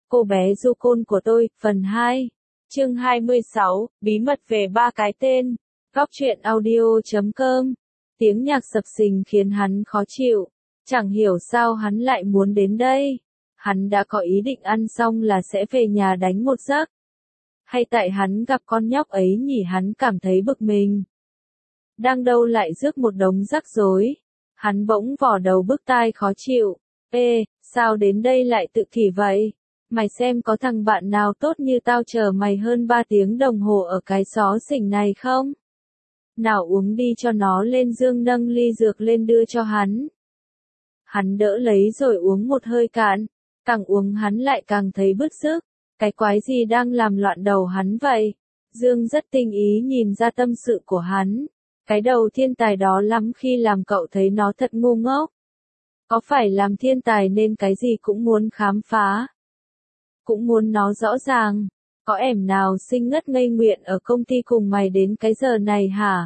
Cô bé du côn của tôi, phần 2. Chương 26, bí mật về ba cái tên. Góc truyện audio.com. Tiếng nhạc sập sình khiến hắn khó chịu. Chẳng hiểu sao hắn lại muốn đến đây. Hắn đã có ý định ăn xong là sẽ về nhà đánh một giấc. Hay tại hắn gặp con nhóc ấy nhỉ, hắn cảm thấy bực mình. Đang đâu lại rước một đống rắc rối. Hắn bỗng vò đầu bứt tai khó chịu. Ê, sao đến đây lại tự kỷ vậy? Mày xem có thằng bạn nào tốt như tao chờ mày hơn 3 tiếng đồng hồ ở cái xó xỉnh này không? Nào uống đi cho nó lên. Dương nâng ly dược lên đưa cho hắn. Hắn đỡ lấy rồi uống một hơi cạn. Càng uống hắn lại càng thấy bứt rứt. Cái quái gì đang làm loạn đầu hắn vậy? Dương rất tinh ý nhìn ra tâm sự của hắn. Cái đầu thiên tài đó lắm khi làm cậu thấy nó thật ngu ngốc. Có phải làm thiên tài nên cái gì cũng muốn khám phá? Cũng muốn nó rõ ràng. Có ẻm nào xinh ngất ngây nguyện ở công ty cùng mày đến cái giờ này hả?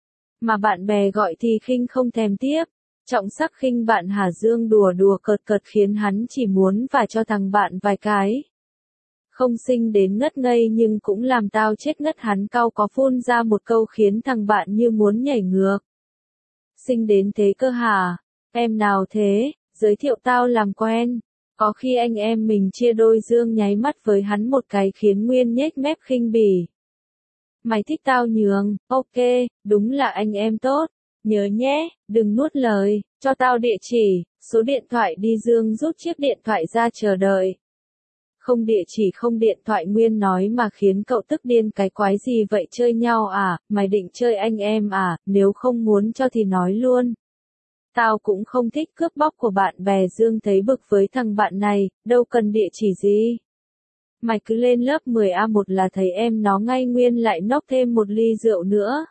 Mà bạn bè gọi thì khinh không thèm tiếp. Trọng sắc khinh bạn hả? Dương đùa đùa cợt cợt khiến hắn chỉ muốn vả cho thằng bạn vài cái. Không xinh đến ngất ngây nhưng cũng làm tao chết ngất. Hắn cau có phun ra một câu khiến thằng bạn như muốn nhảy ngược. Xinh đến thế cơ hả? Em nào thế? Giới thiệu tao làm quen. Có khi anh em mình chia đôi. Dương nháy mắt với hắn một cái khiến Nguyên nhếch mép khinh bỉ. Mày thích tao nhường, ok, đúng là anh em tốt. Nhớ nhé, đừng nuốt lời, cho tao địa chỉ, số điện thoại đi. Dương rút chiếc điện thoại ra chờ đợi. Không địa chỉ không điện thoại. Nguyên nói mà khiến cậu tức điên. Cái quái gì vậy, chơi nhau à, mày định chơi anh em à, nếu không muốn cho thì nói luôn. Tao cũng không thích cướp bóc của bạn bè. Dương thấy bực với thằng bạn này, đâu cần địa chỉ gì. Mày cứ lên lớp 10A1 là thấy em nó ngay. Nguyên lại nốc thêm một ly rượu nữa.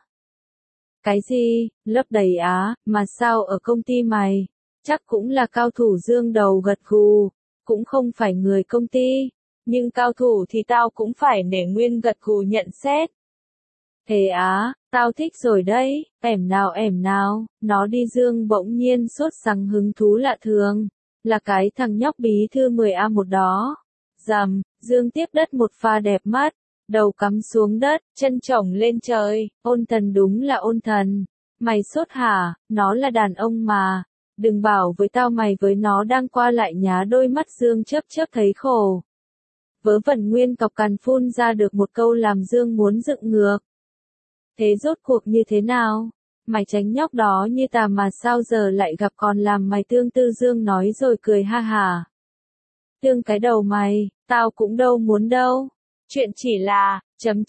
Cái gì, lớp đầy á, mà sao ở công ty mày? Chắc cũng là cao thủ. Dương đầu gật gù, cũng không phải người công ty, nhưng cao thủ thì tao cũng phải nể. Nguyên gật gù nhận xét. Thế á, tao thích rồi đấy, ẻm nào, nó đi. Dương bỗng nhiên sốt sắng hứng thú lạ thường, là cái thằng nhóc bí thư 10A1 đó. Dầm, Dương tiếp đất một pha đẹp mắt, đầu cắm xuống đất, chân chổng lên trời. Ôn thần, đúng là ôn thần. Mày sốt hả? Nó là đàn ông mà. Đừng bảo với tao mày với nó đang qua lại nhá. Đôi mắt Dương chớp chớp thấy khổ. Vớ vẩn. Nguyên cọc cằn phun ra được một câu làm Dương muốn dựng ngược. Thế rốt cuộc như thế nào? Mày tránh nhóc đó như tà mà sao giờ lại gặp còn làm mày tương tư? Dương nói rồi cười ha hả. Tương cái đầu mày, tao cũng đâu muốn đâu. Chuyện chỉ là,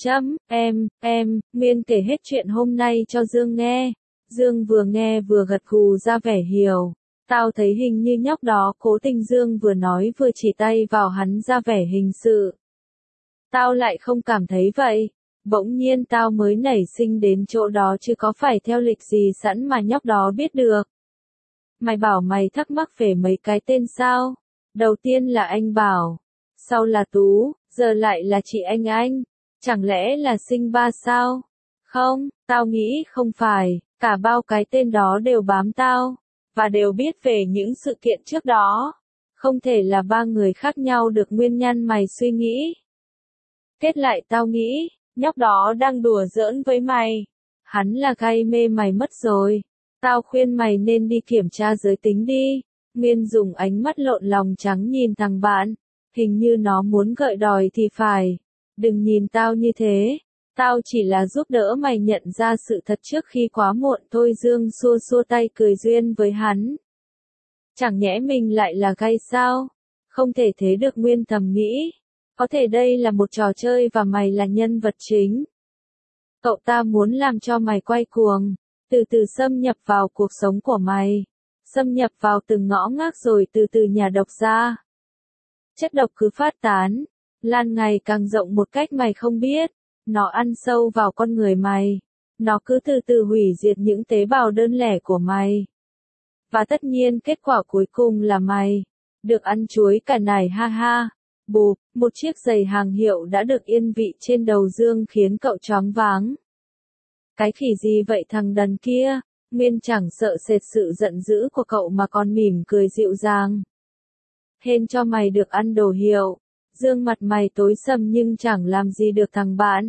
Nguyên kể hết chuyện hôm nay cho Dương nghe. Dương vừa nghe vừa gật gù ra vẻ hiểu. Tao thấy hình như nhóc đó cố tình. Dương vừa nói vừa chỉ tay vào hắn ra vẻ hình sự. Tao lại không cảm thấy vậy. Bỗng nhiên tao mới nảy sinh đến chỗ đó chứ có phải theo lịch gì sẵn mà nhóc đó biết được. Mày bảo mày thắc mắc về mấy cái tên sao? Đầu tiên là anh Bảo, sau là Tú, giờ lại là chị Anh. Chẳng lẽ là sinh ba sao? Không, tao nghĩ không phải, cả bao cái tên đó đều bám tao, và đều biết về những sự kiện trước đó. Không thể là ba người khác nhau được. Nguyên nhân mày suy nghĩ. Kết lại tao nghĩ, nhóc đó đang đùa giỡn với mày. Hắn là gay mê mày mất rồi. Tao khuyên mày nên đi kiểm tra giới tính đi. Nguyên dùng ánh mắt lộn lòng trắng nhìn thằng bạn. Hình như nó muốn gợi đòi thì phải. Đừng nhìn tao như thế. Tao chỉ là giúp đỡ mày nhận ra sự thật trước khi quá muộn thôi. Dương xua xua tay cười duyên với hắn. Chẳng nhẽ mình lại là gay sao? Không thể thế được. Nguyên thầm nghĩ. Có thể đây là một trò chơi và mày là nhân vật chính. Cậu ta muốn làm cho mày quay cuồng. Từ từ xâm nhập vào cuộc sống của mày. Xâm nhập vào từng ngõ ngách rồi từ từ nhả độc ra. Chất độc cứ phát tán, lan ngày càng rộng một cách mày không biết. Nó ăn sâu vào con người mày. Nó cứ từ từ hủy diệt những tế bào đơn lẻ của mày. Và tất nhiên kết quả cuối cùng là mày được ăn chuối cả nải ha ha. Bụp, một chiếc giày hàng hiệu đã được yên vị trên đầu Dương khiến cậu choáng váng. Cái khỉ gì vậy thằng đần kia? Nguyên chẳng sợ sệt sự giận dữ của cậu mà còn mỉm cười dịu dàng. Hên cho mày được ăn đồ hiệu. Dương mặt mày tối sầm nhưng chẳng làm gì được thằng bạn.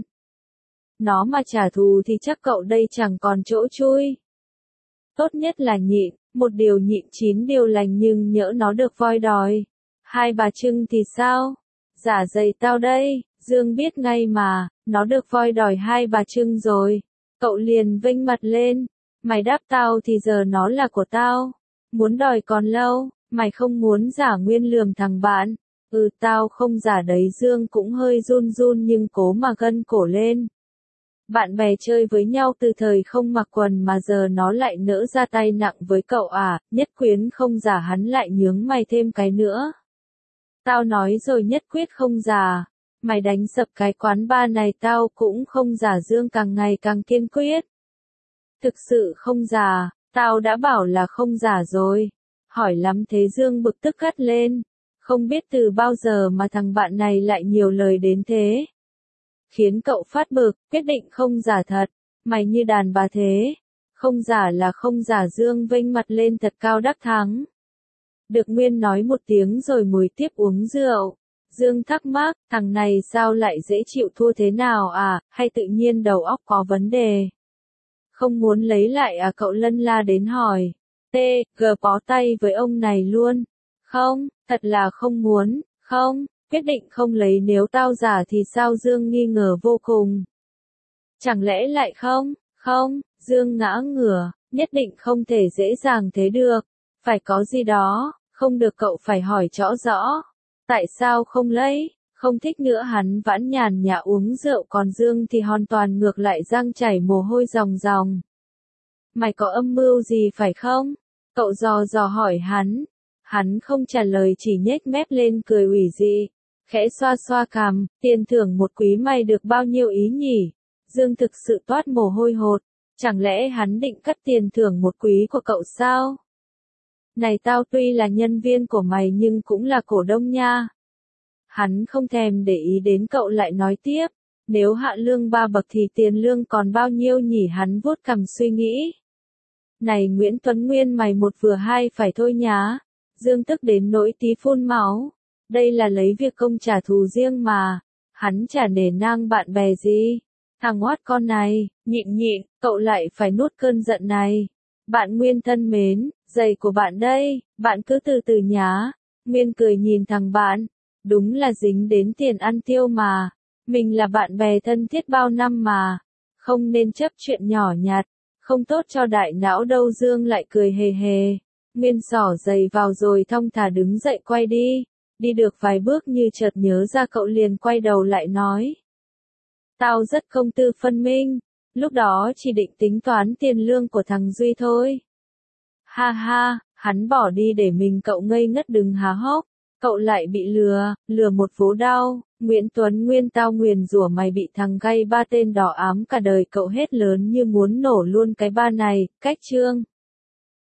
Nó mà trả thù thì chắc cậu đây chẳng còn chỗ chui. Tốt nhất là nhịn, một điều nhịn 9 điều lành nhưng nhỡ nó được voi đòi. Hai bà Trưng thì sao? Giả dày tao đây, Dương biết ngay mà, nó được voi đòi hai bà Trưng rồi. Cậu liền vênh mặt lên, mày đáp tao thì giờ nó là của tao. Muốn đòi còn lâu, mày không muốn giả nguyên lườm thằng bạn. Tao không giả đấy. Dương cũng hơi run run nhưng cố mà gân cổ lên. Bạn bè chơi với nhau từ thời không mặc quần mà giờ nó lại nỡ ra tay nặng với cậu à, Nhất Quyến không giả hắn lại nhướng mày thêm cái nữa. Tao nói rồi Nhất Quyết không giả, mày đánh sập cái quán bar này tao cũng không giả. Dương càng ngày càng kiên quyết. Thực sự không giả, tao đã bảo là không giả rồi. Hỏi lắm thế. Dương bực tức gắt lên. Không biết từ bao giờ mà thằng bạn này lại nhiều lời đến thế. Khiến cậu phát bực, quyết định không giả thật. Mày như đàn bà thế. Không giả là không giả. Dương vênh mặt lên thật cao đắc thắng. Được Nguyên nói một tiếng rồi ngồi tiếp uống rượu. Dương thắc mắc, thằng này sao lại dễ chịu thua thế nào à, hay tự nhiên đầu óc có vấn đề. Không muốn lấy lại à, cậu lân la đến hỏi. G bó tay với ông này luôn. Không, thật là không muốn, không, quyết định không lấy. Nếu tao giả thì sao? Dương nghi ngờ vô cùng. Chẳng lẽ lại không? Không, Dương ngã ngửa, nhất định không thể dễ dàng thế được. Phải có gì đó, không được. Cậu phải hỏi rõ rõ. Tại sao không lấy? Không thích nữa. Hắn vãn nhàn nhã uống rượu, còn Dương thì hoàn toàn ngược lại, răng chảy mồ hôi ròng ròng. Mày có âm mưu gì phải không? Cậu dò dò hỏi hắn. Hắn không trả lời, chỉ nhếch mép lên cười ủy dị, khẽ xoa xoa cằm. Tiền thưởng 1 quý mày được bao nhiêu ý nhỉ? Dương thực sự toát mồ hôi hột. Chẳng lẽ hắn định cắt tiền thưởng 1 quý của cậu sao? Này, tao tuy là nhân viên của mày nhưng cũng là cổ đông nha. Hắn không thèm để ý đến cậu, lại nói tiếp. Nếu hạ lương 3 bậc thì tiền lương còn bao nhiêu nhỉ? Hắn vuốt cằm suy nghĩ. Này Nguyễn Tuấn Nguyên, mày một vừa hai phải thôi nhá. Dương tức đến nỗi tí phun máu. Đây là lấy việc công trả thù riêng mà. Hắn chả nể nang bạn bè gì. Thằng oát con này, nhịn, cậu lại phải nuốt cơn giận này. Bạn Nguyên thân mến, giày của bạn đây, bạn cứ từ từ nhá. Nguyên cười nhìn thằng bạn. Đúng là dính đến tiền ăn tiêu mà. Mình là bạn bè thân thiết bao năm mà. Không nên chấp chuyện nhỏ nhặt. Không tốt cho đại não đâu. Dương lại cười hề hề. Nguyên xỏ giày vào rồi thong thả đứng dậy quay đi. Đi được vài bước như chợt nhớ ra cậu liền quay đầu lại nói. Tao rất công tư phân minh. Lúc đó chỉ định tính toán tiền lương của thằng Duy thôi. Ha ha, hắn bỏ đi để mình cậu ngây ngất đừng há hốc. Cậu lại bị lừa một vố đau. Nguyễn Tuấn Nguyên, tao nguyền rủa mày bị thằng gay ba tên đỏ ám cả đời. Cậu hét lớn như muốn nổ luôn cái ba này. Cách chương